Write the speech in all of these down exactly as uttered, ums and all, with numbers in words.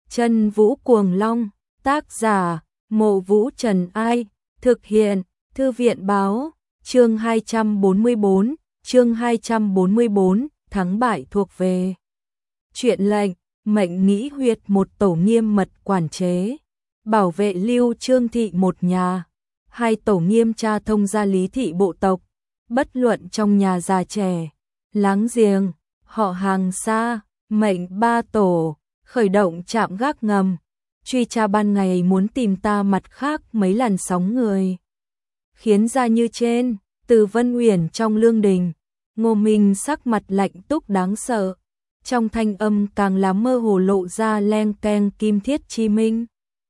Chân Vũ Cuồng Long, tác giả, Mộ Vũ Trần Ai, thực hiện, Thư viện Báo, chương hai trăm bốn mươi bốn, chương hai trăm bốn mươi bốn, thắng bại thuộc về. Chuyện lệnh, mệnh nghĩ huyệt một tổ nghiêm mật quản chế, bảo vệ Lưu Trương thị một nhà, hai tổ nghiêm tra thông gia lý thị bộ tộc, bất luận trong nhà già trẻ, láng giềng, họ hàng xa, mệnh ba tổ, khởi động trạm gác ngầm, truy tra ban ngày muốn tìm ta mặt khác mấy làn sóng người. Khiến ra như trên, từ Vân Uyển trong lương đình, Ngô Minh sắc mặt lạnh túc đáng sợ, trong thanh âm càng là mơ hồ lộ ra leng keng kim thiết chi minh.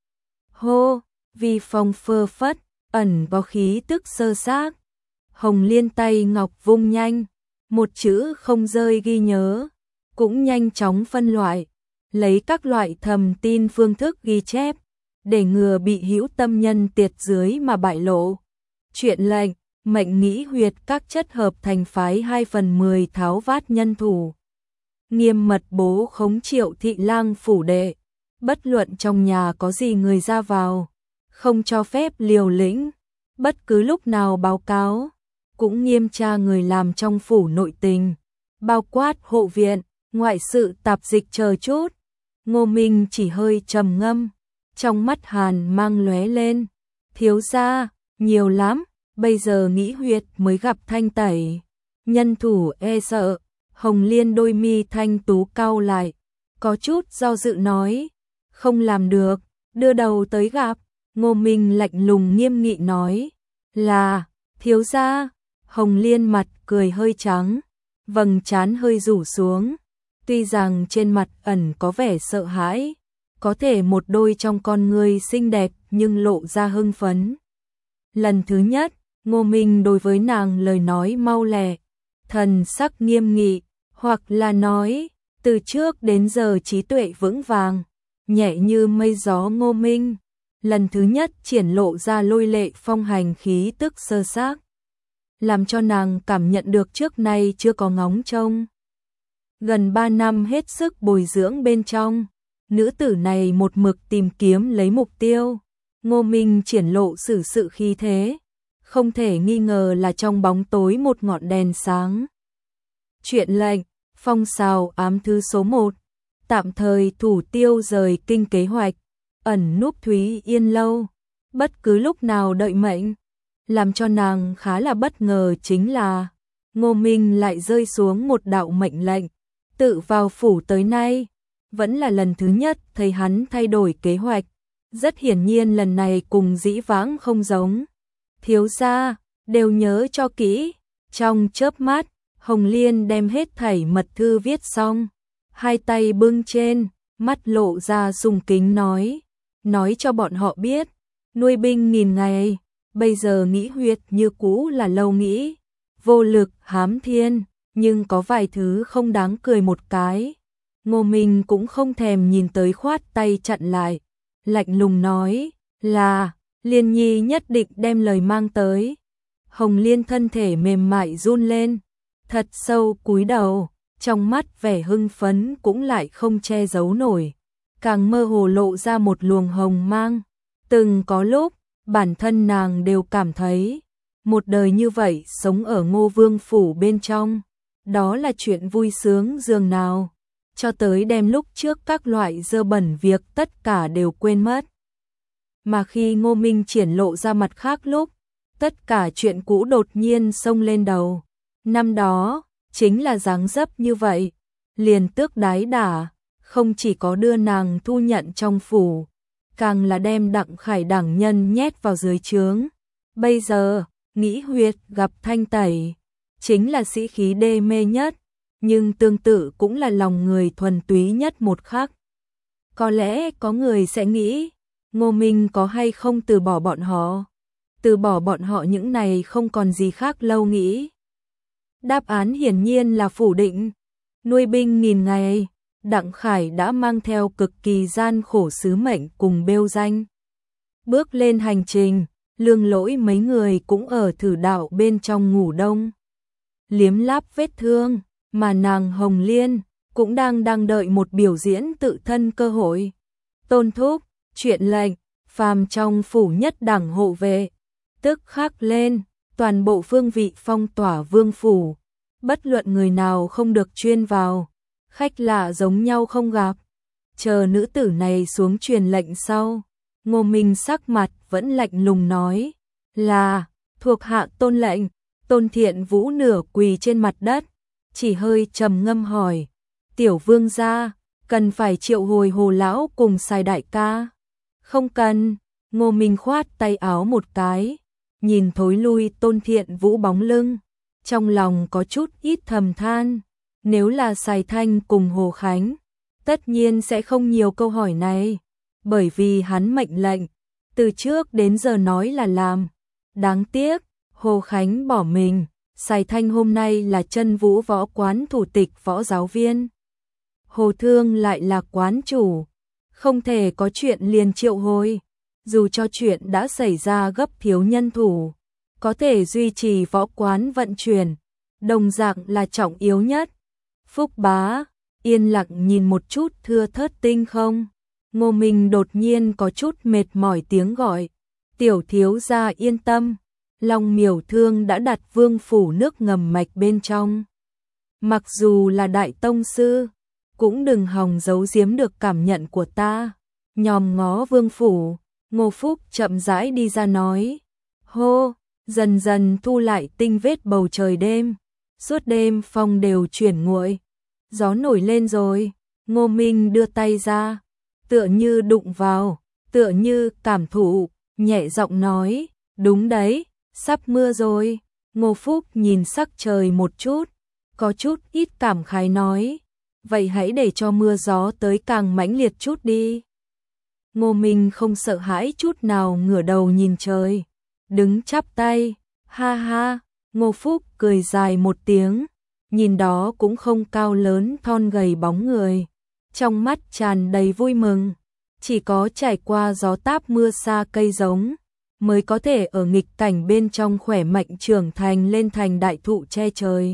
Hô, vi phong phơ phất, ẩn có khí tức sơ xác. Hồng Liên tay ngọc vung nhanh, một chữ không rơi ghi nhớ, cũng nhanh chóng phân loại, lấy các loại thầm tin phương thức ghi chép, để ngừa bị hữu tâm nhân tiệt dưới mà bại lộ. Chuyện lệnh, mệnh nghĩ huyệt các chất hợp thành phái hai phần mười tháo vát nhân thủ. Nghiêm mật bố khống Triệu thị lang phủ đệ, bất luận trong nhà có gì người ra vào, không cho phép liều lĩnh, bất cứ lúc nào báo cáo, cũng nghiêm tra người làm trong phủ nội tình, bao quát hộ viện, ngoại sự tạp dịch chờ chút. Ngô Minh chỉ hơi trầm ngâm, trong mắt hàn mang lóe lên, thiếu gia, nhiều lắm, bây giờ nghĩ huyệt mới gặp thanh tẩy, nhân thủ e sợ. Hồng Liên đôi mi thanh tú cau lại, có chút do dự nói, không làm được, đưa đầu tới gặp. Ngô Minh lạnh lùng nghiêm nghị nói, là, thiếu gia. Hồng Liên mặt cười hơi trắng, vầng trán hơi rủ xuống, tuy rằng trên mặt ẩn có vẻ sợ hãi, có thể một đôi trong con người xinh đẹp nhưng lộ ra hưng phấn. Lần thứ nhất, Ngô Minh đối với nàng lời nói mau lẹ, thần sắc nghiêm nghị, hoặc là nói, từ trước đến giờ trí tuệ vững vàng, nhẹ như mây gió. Ngô Minh lần thứ nhất triển lộ ra lôi lệ phong hành khí tức sơ xác, làm cho nàng cảm nhận được trước nay chưa có ngóng trông. Gần ba năm hết sức bồi dưỡng bên trong, nữ tử này một mực tìm kiếm lấy mục tiêu. Ngô Minh triển lộ sử sự khí thế, không thể nghi ngờ là trong bóng tối một ngọn đèn sáng. Chuyện lệnh, phong sào ám thư số một, tạm thời thủ tiêu rời kinh kế hoạch, ẩn núp Thúy Yên lâu, bất cứ lúc nào đợi mệnh. Làm cho nàng khá là bất ngờ chính là, Ngô Minh lại rơi xuống một đạo mệnh lệnh, tự vào phủ tới nay, vẫn là lần thứ nhất thấy hắn thay đổi kế hoạch, rất hiển nhiên lần này cùng dĩ vãng không giống. Thiếu gia, đều nhớ cho kỹ. Trong chớp mắt, Hồng Liên đem hết thảy mật thư viết xong, hai tay bưng trên, mắt lộ ra sùng kính nói, nói cho bọn họ biết, nuôi binh nghìn ngày, bây giờ nghĩ huyệt như cũ là lâu nghĩ, vô lực hám thiên, nhưng có vài thứ không đáng cười một cái. Ngô Minh cũng không thèm nhìn tới, khoát tay chặn lại, lạnh lùng nói, là, Liên Nhi nhất định đem lời mang tới. Hồng Liên thân thể mềm mại run lên, thật sâu cúi đầu, trong mắt vẻ hưng phấn cũng lại không che giấu nổi, càng mơ hồ lộ ra một luồng hồng mang. Từng có lúc, bản thân nàng đều cảm thấy, một đời như vậy sống ở Ngô Vương phủ bên trong, đó là chuyện vui sướng dường nào, cho tới đem lúc trước các loại dơ bẩn việc tất cả đều quên mất. Mà khi Ngô Minh triển lộ ra mặt khác lúc, tất cả chuyện cũ đột nhiên xông lên đầu. Năm đó, chính là dáng dấp như vậy, liền tước đái đả, không chỉ có đưa nàng thu nhận trong phủ, càng là đem Đặng Khải đẳng nhân nhét vào dưới trướng. Bây giờ, nghĩ huyệt gặp thanh tẩy, chính là sĩ khí đê mê nhất, nhưng tương tự cũng là lòng người thuần túy nhất một khắc. Có lẽ có người sẽ nghĩ, Ngô Minh có hay không từ bỏ bọn họ? Từ bỏ bọn họ những này không còn gì khác lâu nghĩ. Đáp án hiển nhiên là phủ định. Nuôi binh nghìn ngày, Đặng Khải đã mang theo cực kỳ gian khổ sứ mệnh cùng bêu danh. Bước lên hành trình, Lương Lỗi mấy người cũng ở thử đạo bên trong ngủ đông, liếm láp vết thương, mà nàng Hồng Liên cũng đang đang đợi một biểu diễn tự thân cơ hội. Tôn thúc, chuyện lệnh, phàm trong phủ nhất đẳng hộ vệ, tức khắc lên, toàn bộ phương vị phong tỏa vương phủ, bất luận người nào không được chuyên vào, khách lạ giống nhau không gặp. Chờ nữ tử này xuống truyền lệnh sau, Ngô Minh sắc mặt vẫn lạnh lùng nói, là, thuộc hạ tôn lệnh. Tôn Thiện Vũ nửa quỳ trên mặt đất, chỉ hơi trầm ngâm hỏi, tiểu vương gia, cần phải triệu hồi Hồ lão cùng Sài đại ca? Không cần. Ngô Minh khoát tay áo một cái, nhìn thối lui Tôn Thiện Vũ bóng lưng, trong lòng có chút ít thầm than, nếu là Sài Thanh cùng Hồ Khánh, tất nhiên sẽ không nhiều câu hỏi này, bởi vì hắn mệnh lệnh, từ trước đến giờ nói là làm. Đáng tiếc, Hồ Khánh bỏ mình, Sài Thanh hôm nay là Chân Vũ võ quán thủ tịch võ giáo viên. Hồ Thương lại là quán chủ, không thể có chuyện liền triệu hồi, dù cho chuyện đã xảy ra gấp thiếu nhân thủ, có thể duy trì võ quán vận chuyển, đồng dạng là trọng yếu nhất. Phúc Bá, yên lặng nhìn một chút thưa thớt tinh không, Ngô Minh đột nhiên có chút mệt mỏi tiếng gọi, tiểu thiếu gia yên tâm. Long Miểu Thương đã đặt vương phủ nước ngầm mạch bên trong. Mặc dù là đại tông sư, cũng đừng hòng giấu giếm được cảm nhận của ta. Nhòm ngó vương phủ, Ngô Phúc chậm rãi đi ra nói. Hô, dần dần thu lại tinh vết bầu trời đêm. Suốt đêm phong đều chuyển nguội. Gió nổi lên rồi, Ngô Minh đưa tay ra. Tựa như đụng vào, tựa như cảm thụ, nhẹ giọng nói. Đúng đấy. Sắp mưa rồi, Ngô Phúc nhìn sắc trời một chút, có chút ít cảm khái nói, vậy hãy để cho mưa gió tới càng mãnh liệt chút đi. Ngô Minh không sợ hãi chút nào ngửa đầu nhìn trời, đứng chắp tay, ha ha, Ngô Phúc cười dài một tiếng, nhìn đó cũng không cao lớn thon gầy bóng người, trong mắt tràn đầy vui mừng, chỉ có trải qua gió táp mưa xa cây giống, mới có thể ở nghịch cảnh bên trong khỏe mạnh trưởng thành lên thành đại thụ che trời.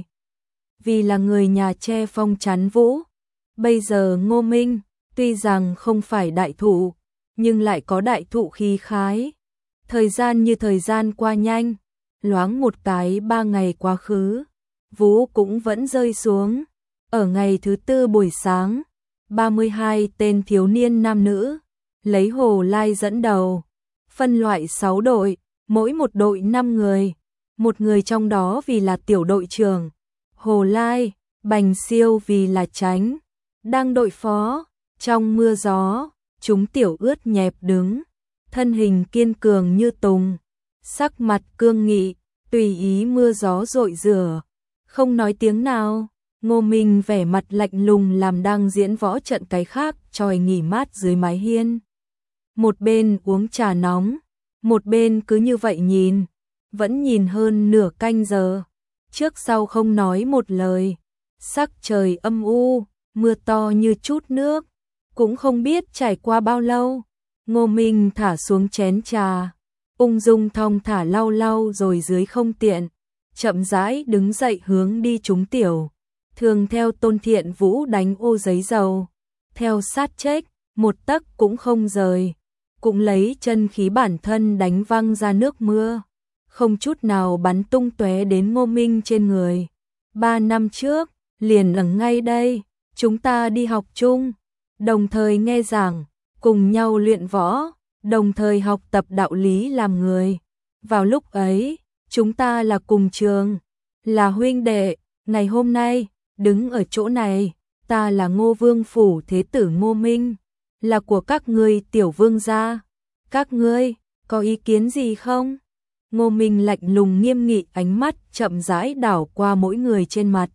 Vì là người nhà che phong chắn vũ, bây giờ Ngô Minh, tuy rằng không phải đại thụ, nhưng lại có đại thụ khí khái. Thời gian như thời gian qua nhanh, loáng một cái ba ngày quá khứ, vũ cũng vẫn rơi xuống. Ở ngày thứ tư buổi sáng, ba mươi hai tên thiếu niên nam nữ, lấy Hồ Lai dẫn đầu, phân loại sáu đội, mỗi một đội năm người, một người trong đó vì là tiểu đội trưởng, Hồ Lai, Bành Siêu vì là tránh, đang đội phó, trong mưa gió, chúng tiểu ướt nhẹp đứng, thân hình kiên cường như tùng, sắc mặt cương nghị, tùy ý mưa gió rội rửa, không nói tiếng nào. Ngô Minh vẻ mặt lạnh lùng làm đang diễn võ trận cái khác tròi nghỉ mát dưới mái hiên. Một bên uống trà nóng, một bên cứ như vậy nhìn, vẫn nhìn hơn nửa canh giờ, trước sau không nói một lời, sắc trời âm u, mưa to như chút nước, cũng không biết trải qua bao lâu, Ngô Minh thả xuống chén trà, ung dung thong thả lau lau rồi dưới không tiện, chậm rãi đứng dậy hướng đi chúng tiểu, thường theo Tôn Thiện Vũ đánh ô giấy dầu, theo sát trách, một tấc cũng không rời. Cũng lấy chân khí bản thân đánh văng ra nước mưa, không chút nào bắn tung tóe đến Ngô Minh trên người. Ba năm trước, liền ở ngay đây, chúng ta đi học chung, đồng thời nghe giảng, cùng nhau luyện võ, đồng thời học tập đạo lý làm người. Vào lúc ấy, chúng ta là cùng trường, là huynh đệ, ngày hôm nay, đứng ở chỗ này, ta là Ngô Vương Phủ Thế tử Ngô Minh, là của các ngươi tiểu vương gia. Các ngươi, có ý kiến gì không? Ngô Minh lạnh lùng nghiêm nghị ánh mắt chậm rãi đảo qua mỗi người trên mặt.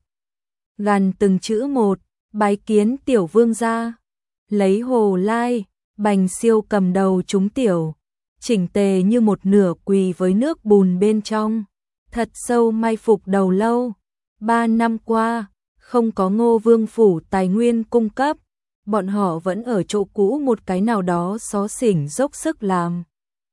Gàn từng chữ một, bái kiến tiểu vương gia. Lấy Hồ Lai, Bành Siêu cầm đầu chúng tiểu, chỉnh tề như một nửa quỳ với nước bùn bên trong, thật sâu mai phục đầu lâu. Ba năm qua, không có Ngô Vương Phủ tài nguyên cung cấp, bọn họ vẫn ở chỗ cũ một cái nào đó xó xỉnh dốc sức làm.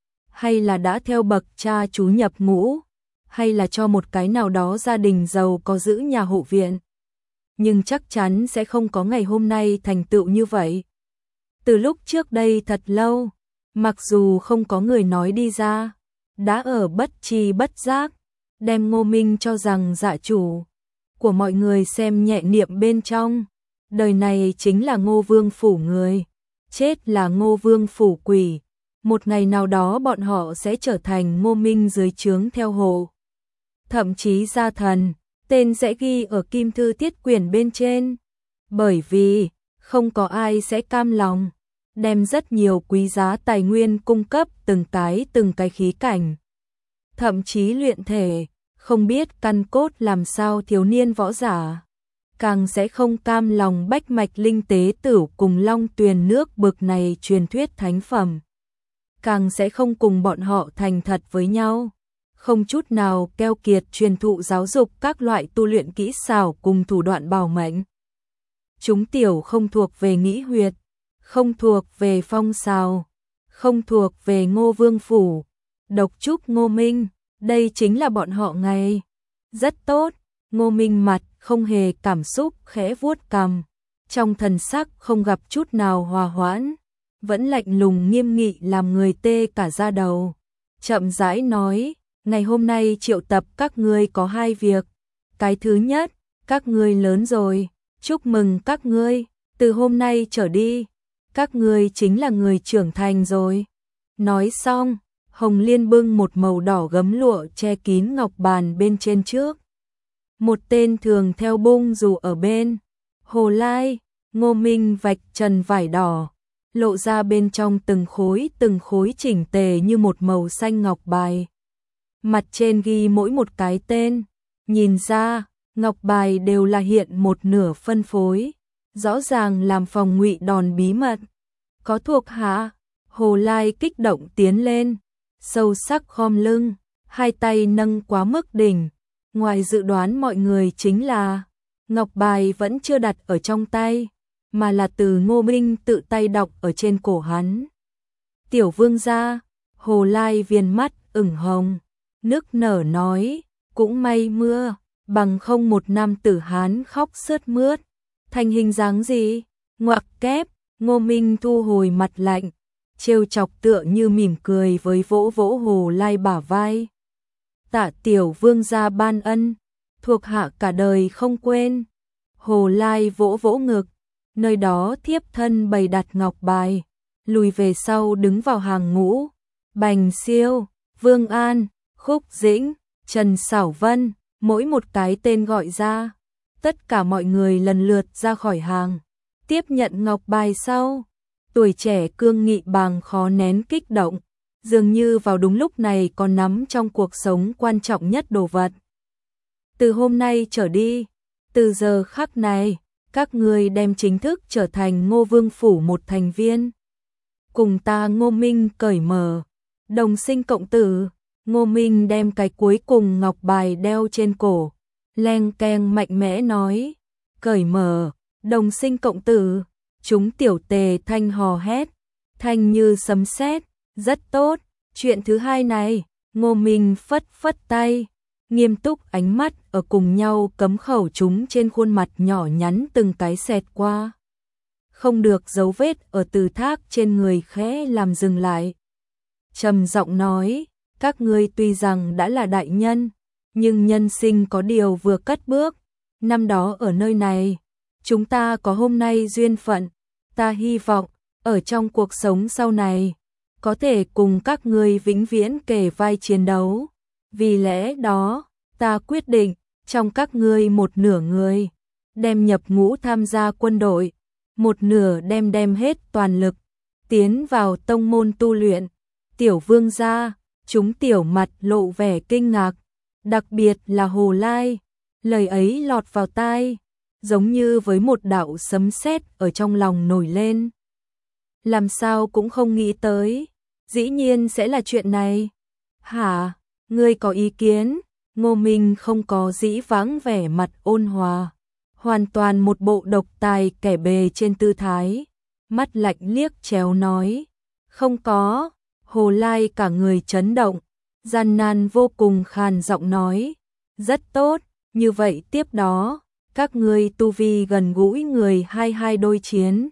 Hay là đã theo bậc cha chú nhập ngũ, hay là cho một cái nào đó gia đình giàu có giữ nhà hộ viện. Nhưng chắc chắn sẽ không có ngày hôm nay thành tựu như vậy. Từ lúc trước đây thật lâu, mặc dù không có người nói đi ra, đã ở bất tri bất giác, đem Ngô Minh cho rằng dạ chủ của mọi người xem nhẹ niệm bên trong. Đời này chính là Ngô Vương phủ người, chết là Ngô Vương phủ quỷ. Một ngày nào đó bọn họ sẽ trở thành Ngô Minh dưới trướng theo hộ. Thậm chí gia thần, tên sẽ ghi ở kim thư tiết quyển bên trên. Bởi vì, không có ai sẽ cam lòng, đem rất nhiều quý giá tài nguyên cung cấp từng cái từng cái khí cảnh. Thậm chí luyện thể, không biết căn cốt làm sao thiếu niên võ giả. Càng sẽ không cam lòng bách mạch linh tế tử cùng long tuyền nước bực này truyền thuyết thánh phẩm. Càng sẽ không cùng bọn họ thành thật với nhau, không chút nào keo kiệt truyền thụ giáo dục các loại tu luyện kỹ xảo cùng thủ đoạn bảo mệnh. Chúng tiểu không thuộc về nghĩ huyệt, không thuộc về phong sào, không thuộc về Ngô Vương phủ, độc trúc Ngô Minh, đây chính là bọn họ ngày. Rất tốt, Ngô Minh mặt không hề cảm xúc khẽ vuốt cằm, trong thần sắc không gặp chút nào hòa hoãn, vẫn lạnh lùng nghiêm nghị làm người tê cả da đầu. Chậm rãi nói, ngày hôm nay triệu tập các ngươi có hai việc. Cái thứ nhất, các ngươi lớn rồi, chúc mừng các ngươi, từ hôm nay trở đi, các ngươi chính là người trưởng thành rồi. Nói xong, Hồng Liên bưng một màu đỏ gấm lụa che kín ngọc bàn bên trên trước. Một tên thường theo bung dù ở bên. Hồ Lai, Ngô Minh vạch trần vải đỏ, lộ ra bên trong từng khối từng khối chỉnh tề như một màu xanh ngọc bài. Mặt trên ghi mỗi một cái tên, nhìn ra, ngọc bài đều là hiện một nửa phân phối, rõ ràng làm phòng ngụy đòn bí mật. Có thuộc hạ, Hồ Lai kích động tiến lên, sâu sắc khom lưng, hai tay nâng quá mức đỉnh. Ngoài dự đoán mọi người chính là, ngọc bài vẫn chưa đặt ở trong tay, mà là từ Ngô Minh tự tay đọc ở trên cổ hắn. Tiểu vương gia, Hồ Lai viền mắt ửng hồng, nức nở nói, cũng may mưa, bằng không một nam tử Hán khóc sướt mướt. Thành hình dáng gì? Ngoặc kép, Ngô Minh thu hồi mặt lạnh, trêu chọc tựa như mỉm cười với vỗ vỗ Hồ Lai bả vai. Tạ tiểu vương gia ban ân, thuộc hạ cả đời không quên. Hồ Lai vỗ vỗ ngực, nơi đó thiếp thân bày đặt ngọc bài, lùi về sau đứng vào hàng ngũ. Bành Siêu, Vương An, Khúc Dĩnh, Trần Sảo Vân, mỗi một cái tên gọi ra, tất cả mọi người lần lượt ra khỏi hàng, tiếp nhận ngọc bài sau. Tuổi trẻ cương nghị bàng khó nén kích động, dường như vào đúng lúc này còn nắm trong cuộc sống quan trọng nhất đồ vật. Từ hôm nay trở đi, từ giờ khắc này, các ngươi đem chính thức trở thành Ngô Vương phủ một thành viên. Cùng ta Ngô Minh cởi mở, đồng sinh cộng tử. Ngô Minh đem cái cuối cùng ngọc bài đeo trên cổ, leng keng mạnh mẽ nói, cởi mở, đồng sinh cộng tử. Chúng tiểu tề thanh hò hét, thanh như sấm sét, rất tốt. Chuyện thứ hai này, Ngô Minh phất phất tay, nghiêm túc ánh mắt ở cùng nhau cấm khẩu chúng trên khuôn mặt nhỏ nhắn từng cái xẹt qua. Không được dấu vết ở từ thác trên người khẽ làm dừng lại. Trầm giọng nói, các ngươi tuy rằng đã là đại nhân, nhưng nhân sinh có điều vừa cất bước. Năm đó ở nơi này, chúng ta có hôm nay duyên phận. Ta hy vọng, ở trong cuộc sống sau này, có thể cùng các ngươi vĩnh viễn kề vai chiến đấu. Vì lẽ đó, ta quyết định, trong các ngươi một nửa người, đem nhập ngũ tham gia quân đội, một nửa đem đem hết toàn lực, tiến vào tông môn tu luyện. Tiểu vương gia, chúng tiểu mặt lộ vẻ kinh ngạc, đặc biệt là Hồ Lai, lời ấy lọt vào tai, giống như với một đạo sấm sét ở trong lòng nổi lên. Làm sao cũng không nghĩ tới, dĩ nhiên sẽ là chuyện này. Hả, ngươi có ý kiến? Ngô Minh không có dĩ vãng vẻ mặt ôn hòa, hoàn toàn một bộ độc tài kẻ bề trên tư thái, mắt lạnh liếc chéo nói, không có. Hồ Lai cả người chấn động, gian nan vô cùng khàn giọng nói, rất tốt, như vậy tiếp đó, các ngươi tu vi gần gũi người hai hai đôi chiến.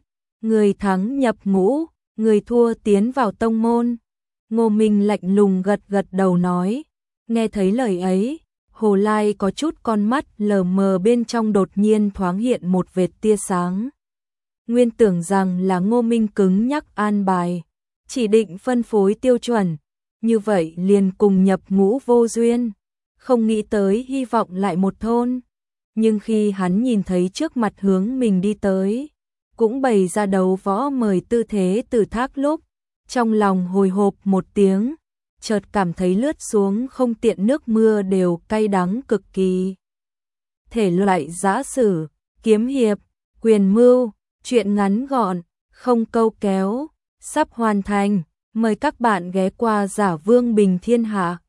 người thắng nhập ngũ, người thua tiến vào tông môn. Ngô Minh lạnh lùng gật gật đầu nói, nghe thấy lời ấy, Hồ Lai có chút con mắt lờ mờ bên trong đột nhiên thoáng hiện một vệt tia sáng. Nguyên tưởng rằng là Ngô Minh cứng nhắc an bài, chỉ định phân phối tiêu chuẩn, như vậy liền cùng nhập ngũ vô duyên, không nghĩ tới hy vọng lại một thôn. Nhưng khi hắn nhìn thấy trước mặt hướng mình đi tới, cũng bày ra đấu võ mời tư thế Từ Thác lúc, trong lòng hồi hộp một tiếng, chợt cảm thấy lướt xuống không tiện nước mưa đều cay đắng cực kỳ. Thể loại giã sử, kiếm hiệp, quyền mưu, truyện ngắn gọn, không câu kéo, sắp hoàn thành, mời các bạn ghé qua Giả Vương Bình Thiên Hạ.